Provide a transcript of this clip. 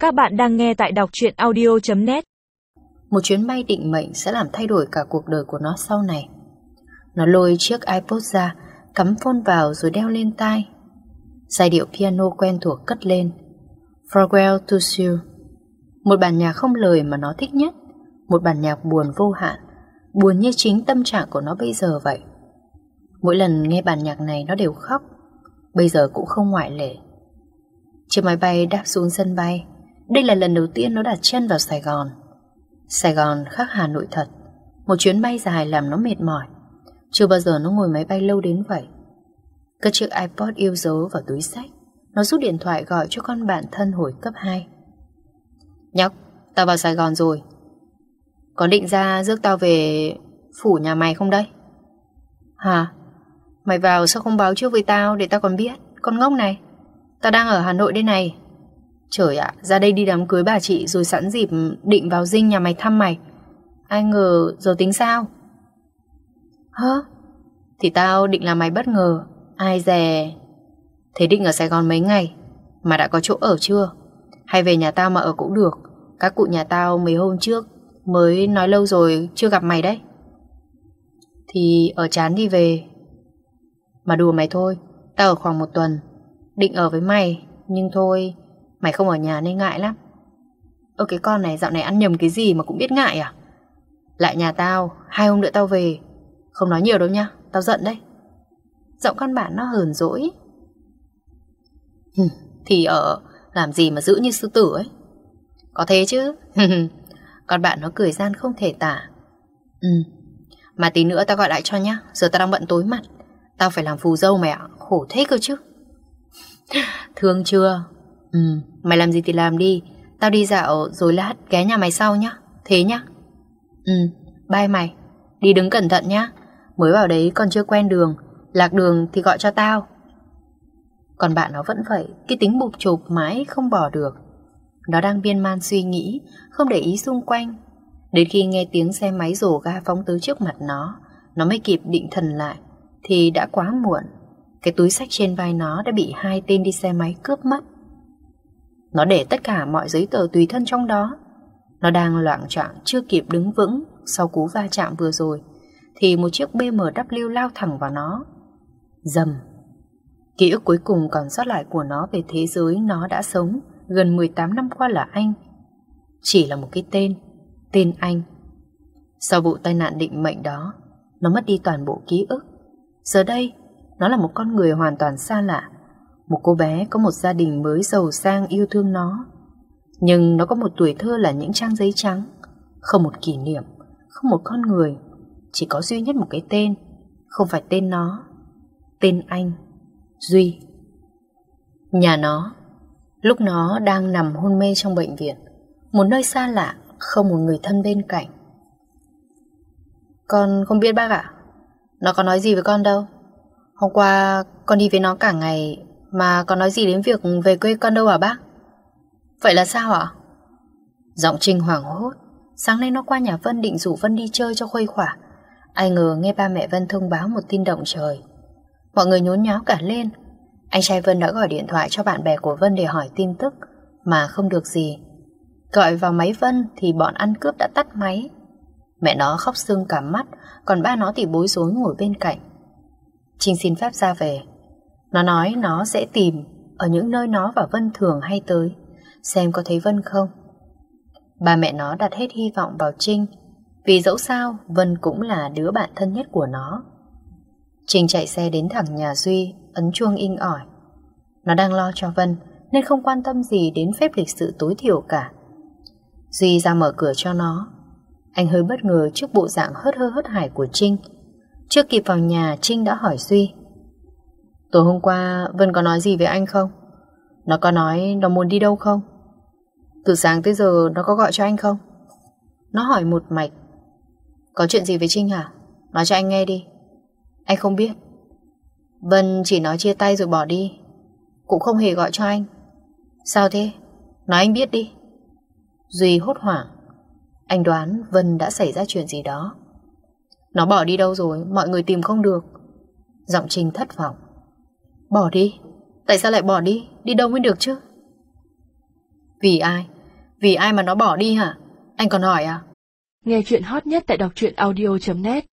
Các bạn đang nghe tại đọc truyện audio.net. Một chuyến bay định mệnh sẽ làm thay đổi cả cuộc đời của nó sau này. Nó lôi chiếc iPod ra, cắm phone vào rồi đeo lên tai. Giai điệu piano quen thuộc cất lên. Farewell to You. Một bản nhạc không lời mà nó thích nhất. Một bản nhạc buồn vô hạn, buồn như chính tâm trạng của nó bây giờ vậy. Mỗi lần nghe bản nhạc này nó đều khóc. Bây giờ cũng không ngoại lệ. Chiếc máy bay đáp xuống sân bay. Đây là lần đầu tiên nó đặt chân vào Sài Gòn. Sài Gòn khác Hà Nội thật. Một chuyến bay dài làm nó mệt mỏi. Chưa bao giờ nó ngồi máy bay lâu đến vậy. Cất chiếc iPod yêu dấu vào túi xách. Nó rút điện thoại gọi cho con bạn thân hồi cấp 2. Nhóc, tao vào Sài Gòn rồi. Có định ra rước tao về phủ nhà mày không đây? Hả? Mày vào sao không báo trước với tao để tao còn biết? Con ngốc này. Tao đang ở Hà Nội đây này. Trời ạ, ra đây đi đám cưới bà chị rồi sẵn dịp định vào dinh nhà mày thăm mày. Ai ngờ giờ tính sao? Hả? Thì tao định làm mày bất ngờ. Ai dè. Thế định ở Sài Gòn mấy ngày mà đã có chỗ ở chưa? Hay về nhà tao mà ở cũng được. Các cụ nhà tao mấy hôm trước mới nói lâu rồi chưa gặp mày đấy. Thì ở chán đi về. Mà đùa mày thôi. Tao ở khoảng 1 tuần. Định ở với mày. Nhưng thôi, mày không ở nhà nên ngại lắm. Ơ cái con này dạo này ăn nhầm cái gì mà cũng biết ngại à? Lại nhà tao, 2 hôm nữa tao về. Không nói nhiều đâu nha, tao giận đấy. Giọng con bạn nó hờn dỗi. Thì ở, làm gì mà giữ như sư tử ấy. Có thế chứ. Con bạn nó cười gian không thể tả. Mà tí nữa tao gọi lại cho nhá. Giờ tao đang bận tối mặt. Tao phải làm phù dâu mày ạ. Khổ thế cơ chứ. Thương chưa? Mày làm gì thì làm đi. Tao đi dạo rồi lát ghé nhà mày sau nhá. Thế nhá. Bye mày. Đi đứng cẩn thận nhá. Mới vào đấy còn chưa quen đường. Lạc đường thì gọi cho tao. Còn bạn nó vẫn vậy. Cái tính bụp chụp mãi không bỏ được. Nó đang miên man suy nghĩ, không để ý xung quanh. Đến khi nghe tiếng xe máy rồ ga phóng tới trước mặt nó mới kịp định thần lại. Thì đã quá muộn. Cái túi xách trên vai nó đã bị 2 tên đi xe máy cướp mất. Nó để tất cả mọi giấy tờ tùy thân trong đó. Nó đang loạng choạng chưa kịp đứng vững sau cú va chạm vừa rồi thì một chiếc BMW lao thẳng vào nó. Rầm. Ký ức cuối cùng còn sót lại của nó về thế giới nó đã sống gần 18 năm qua là Anh. Chỉ là một cái tên Anh. Sau vụ tai nạn định mệnh đó, nó mất đi toàn bộ ký ức. Giờ đây, nó là một con người hoàn toàn xa lạ. Một cô bé có một gia đình mới giàu sang yêu thương nó. Nhưng nó có một tuổi thơ là những trang giấy trắng. Không một kỷ niệm, không một con người. Chỉ có duy nhất một cái tên. Không phải tên nó. Tên anh, Duy. Nhà nó, lúc nó đang nằm hôn mê trong bệnh viện. Một nơi xa lạ, không một người thân bên cạnh. Con không biết bác ạ. Nó có nói gì với con đâu. Hôm qua con đi với nó cả ngày mà có nói gì đến việc về quê con đâu à bác? Vậy là sao ạ? Giọng Trinh hoảng hốt. Sáng nay nó qua nhà Vân định rủ Vân đi chơi cho khuây khỏa. Ai ngờ nghe ba mẹ Vân thông báo một tin động trời. Mọi người nhốn nháo cả lên. Anh trai Vân đã gọi điện thoại cho bạn bè của Vân để hỏi tin tức mà không được gì. Gọi vào máy Vân thì bọn ăn cướp đã tắt máy. Mẹ nó khóc sưng cả mắt, còn ba nó thì bối rối ngồi bên cạnh. Trinh xin phép ra về. Nó nói nó sẽ tìm ở những nơi nó và Vân thường hay tới, xem có thấy Vân không. Ba mẹ nó đặt hết hy vọng vào Trinh, vì dẫu sao Vân cũng là đứa bạn thân nhất của nó. Trinh chạy xe đến thẳng nhà Duy, ấn chuông inh ỏi. Nó đang lo cho Vân nên không quan tâm gì đến phép lịch sự tối thiểu cả. Duy ra mở cửa cho nó. Anh hơi bất ngờ trước bộ dạng hớt hải của Trinh. Chưa kịp vào nhà, Trinh đã hỏi Duy. Tối hôm qua Vân có nói gì với anh không? Nó có nói nó muốn đi đâu không? Từ sáng tới giờ nó có gọi cho anh không? Nó hỏi một mạch. Có chuyện gì với Trinh hả? Nói cho anh nghe đi. Anh không biết. Vân chỉ nói chia tay rồi bỏ đi, cũng không hề gọi cho anh. Sao thế? Nói anh biết đi. Duy hốt hoảng. Anh đoán Vân đã xảy ra chuyện gì đó. Nó bỏ đi đâu rồi, mọi người tìm không được. Giọng Trinh thất vọng. Bỏ đi? Tại sao lại bỏ đi? Đi đâu mới được chứ? Vì ai? Vì ai mà nó bỏ đi hả? Anh còn hỏi à? Nghe chuyện hot nhất tại đọc truyện audio.net